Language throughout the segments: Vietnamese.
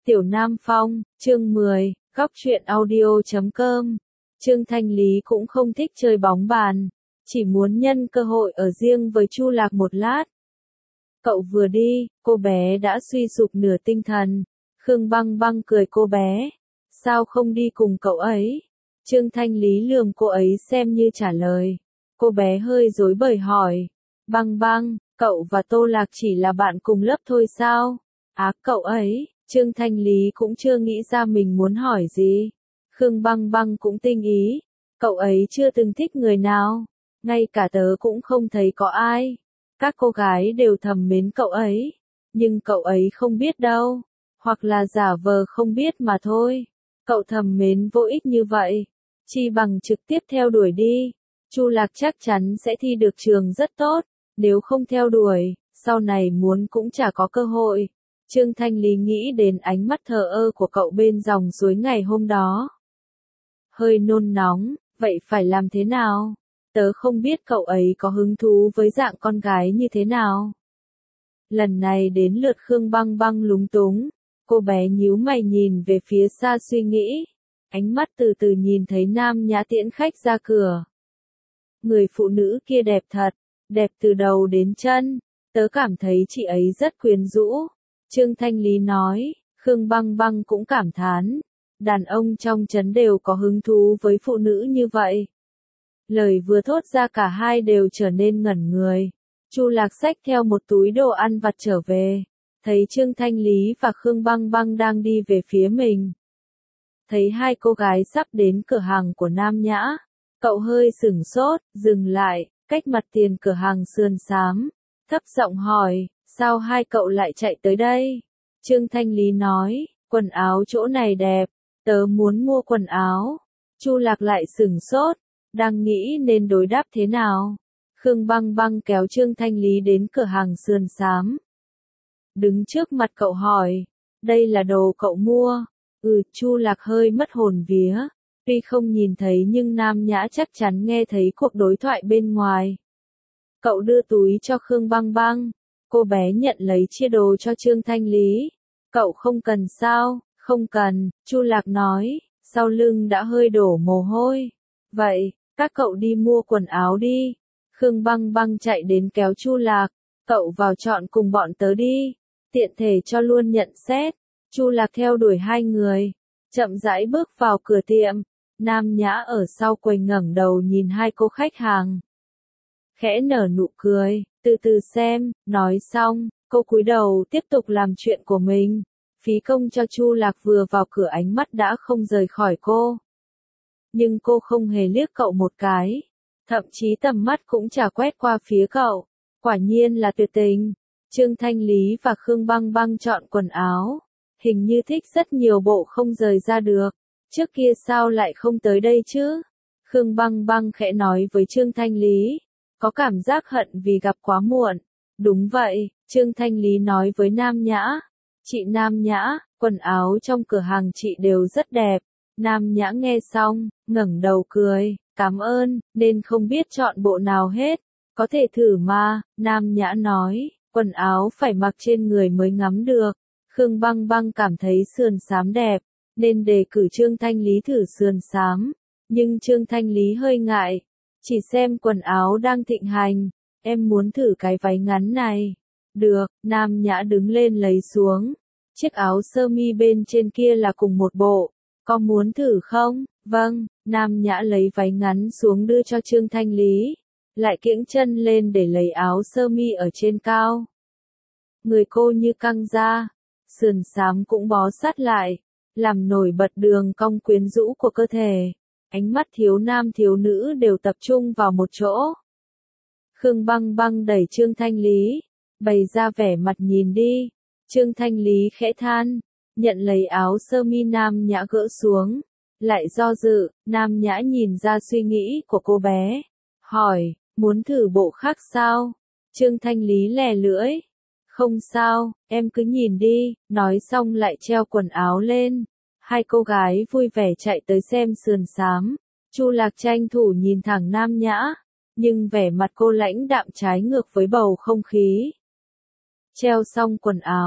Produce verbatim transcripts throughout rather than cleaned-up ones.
Tiểu Nam Phong, chương mười, góc truyện audio chấm com. Trương Thanh Lý cũng không thích chơi bóng bàn, chỉ muốn nhân cơ hội ở riêng với Chu Lạc một lát. Cậu vừa đi, cô bé đã suy sụp nửa tinh thần. Khương Băng Băng cười cô bé, sao không đi cùng cậu ấy? Trương Thanh Lý lườm cô ấy xem như trả lời. Cô bé hơi rối bời hỏi, Băng Băng, cậu và Tô Lạc chỉ là bạn cùng lớp thôi sao? Á, cậu ấy. Trương Thanh Lý cũng chưa nghĩ ra mình muốn hỏi gì. Khương Băng Băng cũng tinh ý. Cậu ấy chưa từng thích người nào. Ngay cả tớ cũng không thấy có ai. Các cô gái đều thầm mến cậu ấy. Nhưng cậu ấy không biết đâu. Hoặc là giả vờ không biết mà thôi. Cậu thầm mến vô ích như vậy. Chi bằng trực tiếp theo đuổi đi. Chu Lạc chắc chắn sẽ thi được trường rất tốt. Nếu không theo đuổi, sau này muốn cũng chả có cơ hội. Trương Thanh Lý nghĩ đến ánh mắt thờ ơ của cậu bên dòng suối ngày hôm đó. Hơi nôn nóng, vậy phải làm thế nào? Tớ không biết cậu ấy có hứng thú với dạng con gái như thế nào. Lần này đến lượt Khương Băng Băng lúng túng, cô bé nhíu mày nhìn về phía xa suy nghĩ. Ánh mắt từ từ nhìn thấy Nam Nhã tiễn khách ra cửa. Người phụ nữ kia đẹp thật, đẹp từ đầu đến chân, tớ cảm thấy chị ấy rất quyến rũ. Trương Thanh Lý nói, Khương Băng Băng cũng cảm thán, đàn ông trong trấn đều có hứng thú với phụ nữ như vậy. Lời vừa thốt ra cả hai đều trở nên ngẩn người. Chu Lạc xách theo một túi đồ ăn vặt trở về, thấy Trương Thanh Lý và Khương Băng Băng đang đi về phía mình. Thấy hai cô gái sắp đến cửa hàng của Nam Nhã, cậu hơi sửng sốt, dừng lại, cách mặt tiền cửa hàng sườn xám, thấp giọng hỏi, sao hai cậu lại chạy tới đây? Trương Thanh Lý nói, quần áo chỗ này đẹp, tớ muốn mua quần áo. Chu Lạc lại sửng sốt, đang nghĩ nên đối đáp thế nào. Khương Băng Băng kéo Trương Thanh Lý đến cửa hàng sườn xám. Đứng trước mặt cậu hỏi, đây là đồ cậu mua? Ừ, Chu Lạc hơi mất hồn vía. Tuy không nhìn thấy nhưng Nam Nhã chắc chắn nghe thấy cuộc đối thoại bên ngoài. Cậu đưa túi cho Khương Băng Băng. Cô bé nhận lấy chia đồ cho Trương Thanh Lý. Cậu không cần sao? Không cần, Chu Lạc nói, sau lưng đã hơi đổ mồ hôi. Vậy, các cậu đi mua quần áo đi. Khương Băng Băng chạy đến kéo Chu Lạc. Cậu vào chọn cùng bọn tớ đi. Tiện thể cho luôn nhận xét. Chu Lạc theo đuổi hai người. Chậm rãi bước vào cửa tiệm. Nam Nhã ở sau quầy ngẩng đầu nhìn hai cô khách hàng. Khẽ nở nụ cười, từ từ xem, nói xong, cô cúi đầu tiếp tục làm chuyện của mình. Phí công cho Chu Lạc vừa vào cửa ánh mắt đã không rời khỏi cô. Nhưng cô không hề liếc cậu một cái, thậm chí tầm mắt cũng chả quét qua phía cậu. Quả nhiên là tuyệt tình. Trương Thanh Lý và Khương Băng Băng chọn quần áo, hình như thích rất nhiều bộ không rời ra được. Trước kia sao lại không tới đây chứ? Khương Băng Băng khẽ nói với Trương Thanh Lý. Có cảm giác hận vì gặp quá muộn. Đúng vậy, Trương Thanh Lý nói với Nam Nhã. Chị Nam Nhã, quần áo trong cửa hàng chị đều rất đẹp. Nam Nhã nghe xong, ngẩng đầu cười, cảm ơn, nên không biết chọn bộ nào hết. Có thể thử mà, Nam Nhã nói, quần áo phải mặc trên người mới ngắm được. Khương Băng Băng cảm thấy sườn xám đẹp, nên đề cử Trương Thanh Lý thử sườn xám. Nhưng Trương Thanh Lý hơi ngại. Chỉ xem quần áo đang thịnh hành, em muốn thử cái váy ngắn này. Được, Nam Nhã đứng lên lấy xuống. Chiếc áo sơ mi bên trên kia là cùng một bộ. Có muốn thử không? Vâng, Nam Nhã lấy váy ngắn xuống đưa cho Trương Thanh Lý. Lại kiễng chân lên để lấy áo sơ mi ở trên cao. Người cô như căng ra, sườn xám cũng bó sát lại, làm nổi bật đường cong quyến rũ của cơ thể. Ánh mắt thiếu nam thiếu nữ đều tập trung vào một chỗ. Khương Băng Băng đẩy Trương Thanh Lý, bày ra vẻ mặt nhìn đi. Trương Thanh Lý khẽ than, nhận lấy áo sơ mi Nam Nhã gỡ xuống. Lại do dự, Nam Nhã nhìn ra suy nghĩ của cô bé. Hỏi, muốn thử bộ khác sao? Trương Thanh Lý lè lưỡi. Không sao, em cứ nhìn đi, nói xong lại treo quần áo lên. Hai cô gái vui vẻ chạy tới xem sườn xám. Chu Lạc tranh thủ nhìn thẳng Nam Nhã, nhưng vẻ mặt cô lãnh đạm trái ngược với bầu không khí. Treo xong quần áo,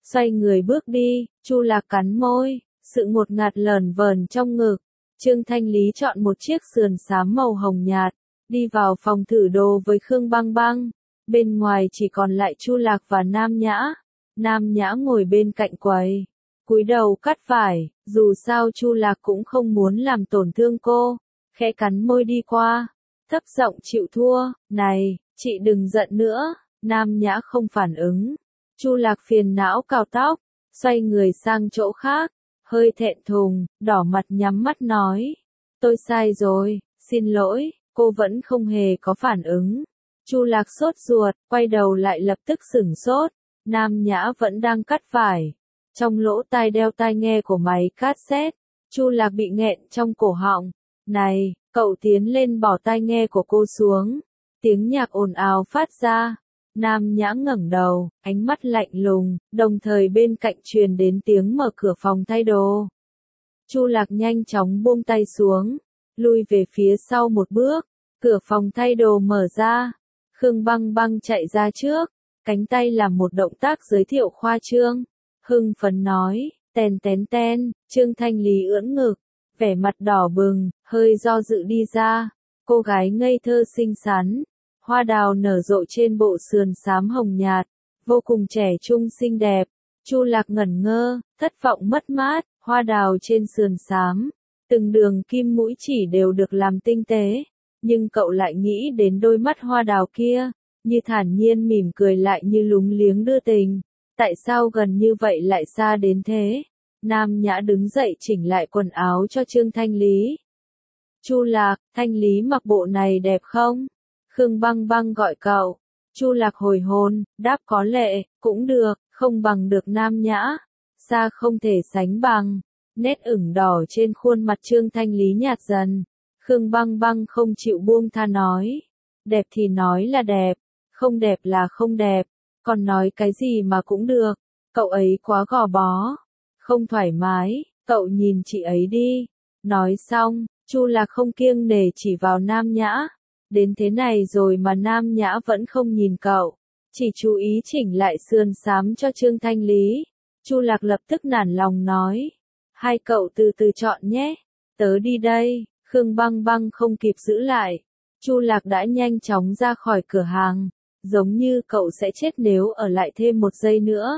xoay người bước đi. Chu Lạc cắn môi, sự ngột ngạt lờn vờn trong ngực. Trương Thanh Lý chọn một chiếc sườn xám màu hồng nhạt, đi vào phòng thử đồ với Khương Băng Băng. Bên ngoài chỉ còn lại Chu Lạc và Nam Nhã. Nam Nhã ngồi bên cạnh quầy, cúi đầu cắt vải, dù sao Chu Lạc cũng không muốn làm tổn thương cô, khẽ cắn môi đi qua, thấp giọng chịu thua. Này, chị đừng giận nữa. Nam Nhã không phản ứng. Chu Lạc phiền não cào tóc, xoay người sang chỗ khác, hơi thẹn thùng, đỏ mặt nhắm mắt nói, tôi sai rồi, xin lỗi. Cô vẫn không hề có phản ứng. Chu Lạc sốt ruột, quay đầu lại lập tức sửng sốt. Nam Nhã vẫn đang cắt vải. Trong lỗ tai đeo tai nghe của máy cassette, Chu Lạc bị nghẹn trong cổ họng. Này, cậu tiến lên bỏ tai nghe của cô xuống. Tiếng nhạc ồn ào phát ra. Nam Nhã ngẩng đầu, ánh mắt lạnh lùng, đồng thời bên cạnh truyền đến tiếng mở cửa phòng thay đồ. Chu Lạc nhanh chóng buông tay xuống, lui về phía sau một bước. Cửa phòng thay đồ mở ra. Khương Băng Băng chạy ra trước, cánh tay làm một động tác giới thiệu khoa trương. Hưng phấn nói, ten ten ten. Trương Thanh Lý ưỡn ngực, vẻ mặt đỏ bừng, hơi do dự đi ra. Cô gái ngây thơ xinh xắn, hoa đào nở rộ trên bộ sườn xám hồng nhạt, vô cùng trẻ trung xinh đẹp. Chu Lạc ngẩn ngơ, thất vọng mất mát. Hoa đào trên sườn xám, từng đường kim mũi chỉ đều được làm tinh tế. Nhưng cậu lại nghĩ đến đôi mắt hoa đào kia, như thản nhiên mỉm cười lại như lúng liếng đưa tình. Tại sao gần như vậy lại xa đến thế? Nam Nhã đứng dậy chỉnh lại quần áo cho Trương Thanh Lý. Chu Lạc, Thanh Lý mặc bộ này đẹp không? Khương Băng Băng gọi cậu. Chu Lạc hồi hồn, đáp có lệ, cũng được, không bằng được Nam Nhã. Xa không thể sánh bằng. Nét ửng đỏ trên khuôn mặt Trương Thanh Lý nhạt dần. Khương Băng Băng không chịu buông tha nói. Đẹp thì nói là đẹp, không đẹp là không đẹp, còn nói cái gì mà cũng được. Cậu ấy quá gò bó, không thoải mái, cậu nhìn chị ấy đi. Nói xong, Chu Lạc không kiêng nể chỉ vào Nam Nhã. Đến thế này rồi mà Nam Nhã vẫn không nhìn cậu, chỉ chú ý chỉnh lại sườn xám cho Trương Thanh Lý. Chu Lạc lập tức nản lòng nói, hai cậu từ từ chọn nhé, tớ đi đây. Khương Băng Băng không kịp giữ lại. Chu Lạc đã nhanh chóng ra khỏi cửa hàng, giống như cậu sẽ chết nếu ở lại thêm một giây nữa.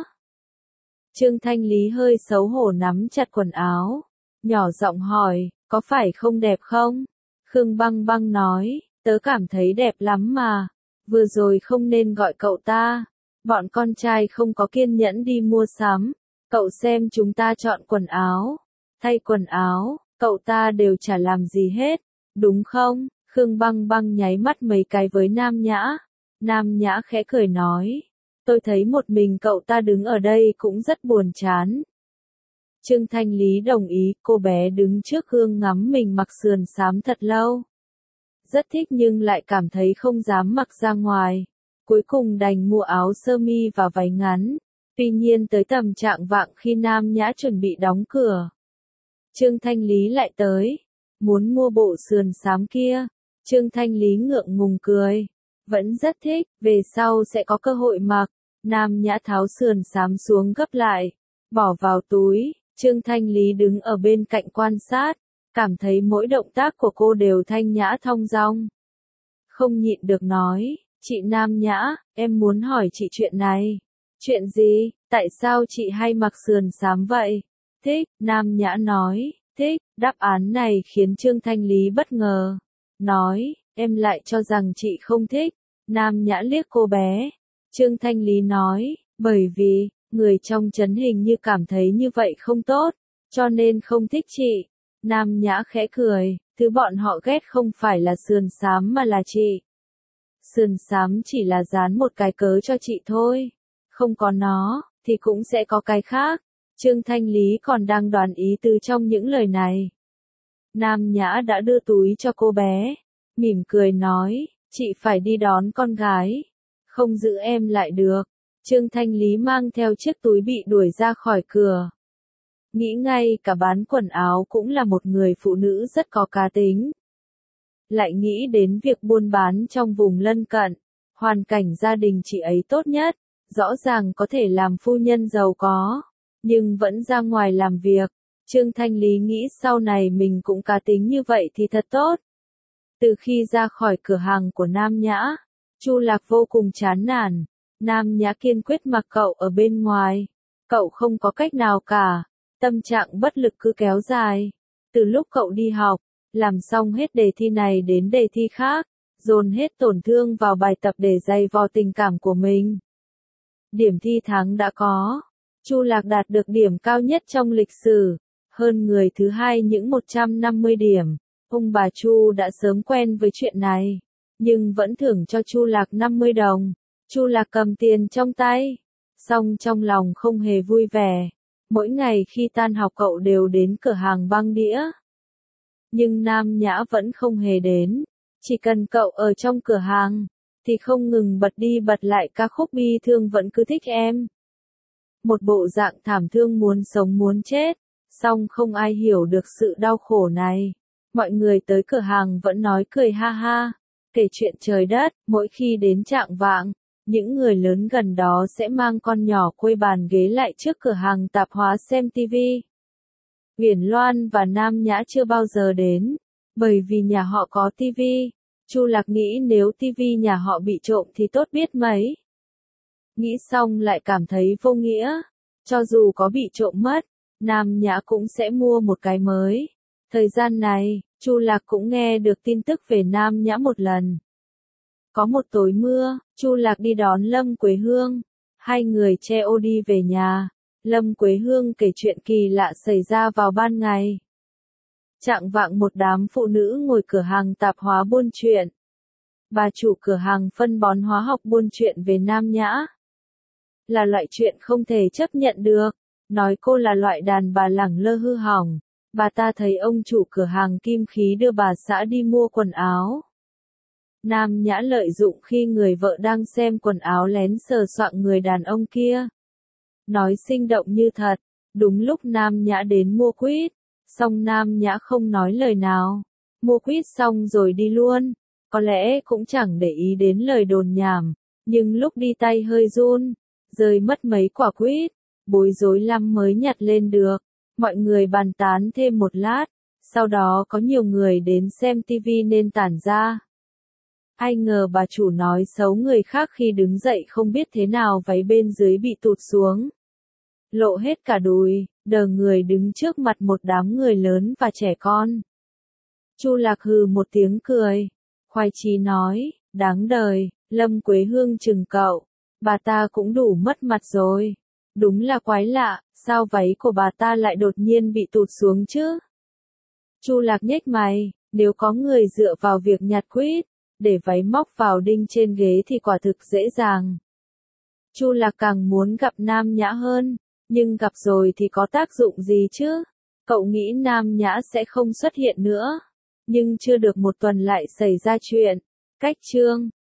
Trương Thanh Lý hơi xấu hổ nắm chặt quần áo, nhỏ giọng hỏi, có phải không đẹp không? Khương Băng Băng nói, tớ cảm thấy đẹp lắm mà, vừa rồi không nên gọi cậu ta, bọn con trai không có kiên nhẫn đi mua sắm, cậu xem chúng ta chọn quần áo, thay quần áo, cậu ta đều chả làm gì hết, đúng không? Khương Băng Băng nháy mắt mấy cái với Nam Nhã. Nam Nhã khẽ cười nói, tôi thấy một mình cậu ta đứng ở đây cũng rất buồn chán. Trương Thanh Lý đồng ý, cô bé đứng trước gương ngắm mình mặc sườn xám thật lâu. Rất thích nhưng lại cảm thấy không dám mặc ra ngoài. Cuối cùng đành mua áo sơ mi và váy ngắn. Tuy nhiên tới tầm trạng vạng khi Nam Nhã chuẩn bị đóng cửa, Trương Thanh Lý lại tới, muốn mua bộ sườn xám kia. Trương Thanh Lý ngượng ngùng cười, vẫn rất thích, về sau sẽ có cơ hội mặc. Nam Nhã tháo sườn xám xuống gấp lại, bỏ vào túi. Trương Thanh Lý đứng ở bên cạnh quan sát, cảm thấy mỗi động tác của cô đều thanh nhã thong dong. Không nhịn được nói, chị Nam Nhã, em muốn hỏi chị chuyện này. Chuyện gì? Tại sao chị hay mặc sườn xám vậy? Thích, Nam Nhã nói, thích. Đáp án này khiến Trương Thanh Lý bất ngờ. Nói, em lại cho rằng chị không thích. Nam Nhã liếc cô bé. Trương Thanh Lý nói, bởi vì, người trong trấn hình như cảm thấy như vậy không tốt, cho nên không thích chị. Nam Nhã khẽ cười, thứ bọn họ ghét không phải là sườn xám mà là chị. Sườn xám chỉ là dán một cái cớ cho chị thôi. Không có nó, thì cũng sẽ có cái khác. Trương Thanh Lý còn đang đoán ý tứ trong những lời này. Nam Nhã đã đưa túi cho cô bé, mỉm cười nói, chị phải đi đón con gái, không giữ em lại được. Trương Thanh Lý mang theo chiếc túi bị đuổi ra khỏi cửa. Nghĩ ngay cả bán quần áo cũng là một người phụ nữ rất có cá tính. Lại nghĩ đến việc buôn bán trong vùng lân cận, hoàn cảnh gia đình chị ấy tốt nhất, rõ ràng có thể làm phu nhân giàu có, nhưng vẫn ra ngoài làm việc. Trương Thanh Lý nghĩ sau này mình cũng cá tính như vậy thì thật tốt. Từ khi ra khỏi cửa hàng của Nam Nhã, Chu Lạc vô cùng chán nản. Nam Nhã kiên quyết mặc cậu ở bên ngoài. Cậu không có cách nào cả. Tâm trạng bất lực cứ kéo dài. Từ lúc cậu đi học, làm xong hết đề thi này đến đề thi khác, dồn hết tổn thương vào bài tập để dày vò tình cảm của mình. Điểm thi tháng đã có. Chu Lạc đạt được điểm cao nhất trong lịch sử, hơn người thứ hai những một trăm năm mươi điểm. Ông bà Chu đã sớm quen với chuyện này, nhưng vẫn thưởng cho Chu Lạc năm mươi đồng. Chu Lạc cầm tiền trong tay, song trong lòng không hề vui vẻ. Mỗi ngày khi tan học cậu đều đến cửa hàng băng đĩa. Nhưng Nam Nhã vẫn không hề đến. Chỉ cần cậu ở trong cửa hàng, thì không ngừng bật đi bật lại ca khúc bi thương vẫn cứ thích em. Một bộ dạng thảm thương muốn sống muốn chết, song không ai hiểu được sự đau khổ này. Mọi người tới cửa hàng vẫn nói cười ha ha, kể chuyện trời đất. Mỗi khi đến chạng vạng, những người lớn gần đó sẽ mang con nhỏ quây bàn ghế lại trước cửa hàng tạp hóa xem tivi. Uyển Loan và Nam Nhã chưa bao giờ đến, bởi vì nhà họ có tivi. Chu Lạc nghĩ nếu tivi nhà họ bị trộm thì tốt biết mấy. Nghĩ xong lại cảm thấy vô nghĩa. Cho dù có bị trộm mất, Nam Nhã cũng sẽ mua một cái mới. Thời gian này, Chu Lạc cũng nghe được tin tức về Nam Nhã một lần. Có một tối mưa, Chu Lạc đi đón Lâm Quế Hương. Hai người che ô đi về nhà. Lâm Quế Hương kể chuyện kỳ lạ xảy ra vào ban ngày. Chạng vạng một đám phụ nữ ngồi cửa hàng tạp hóa buôn chuyện. Bà chủ cửa hàng phân bón hóa học buôn chuyện về Nam Nhã. Là loại chuyện không thể chấp nhận được. Nói cô là loại đàn bà lẳng lơ hư hỏng. Bà ta thấy ông chủ cửa hàng kim khí đưa bà xã đi mua quần áo. Nam Nhã lợi dụng khi người vợ đang xem quần áo lén sờ soạng người đàn ông kia. Nói sinh động như thật. Đúng lúc Nam Nhã đến mua quýt, xong Nam Nhã không nói lời nào. Mua quýt xong rồi đi luôn. Có lẽ cũng chẳng để ý đến lời đồn nhảm, nhưng lúc đi tay hơi run, rơi mất mấy quả quýt, bối rối lắm mới nhặt lên được. Mọi người bàn tán thêm một lát, sau đó có nhiều người đến xem tivi nên tản ra. Ai ngờ bà chủ nói xấu người khác khi đứng dậy không biết thế nào váy bên dưới bị tụt xuống. Lộ hết cả đùi, đờ người đứng trước mặt một đám người lớn và trẻ con. Chu Lạc hừ một tiếng cười. Khoai Chí nói, đáng đời. Lâm Quế Hương chừng cậu. Bà ta cũng đủ mất mặt rồi. Đúng là quái lạ, sao váy của bà ta lại đột nhiên bị tụt xuống chứ? Chu Lạc nhếch mày, nếu có người dựa vào việc nhặt quýt, để váy móc vào đinh trên ghế thì quả thực dễ dàng. Chu Lạc càng muốn gặp Nam Nhã hơn, nhưng gặp rồi thì có tác dụng gì chứ? Cậu nghĩ Nam Nhã sẽ không xuất hiện nữa. Nhưng chưa được một tuần lại xảy ra chuyện. Cách chương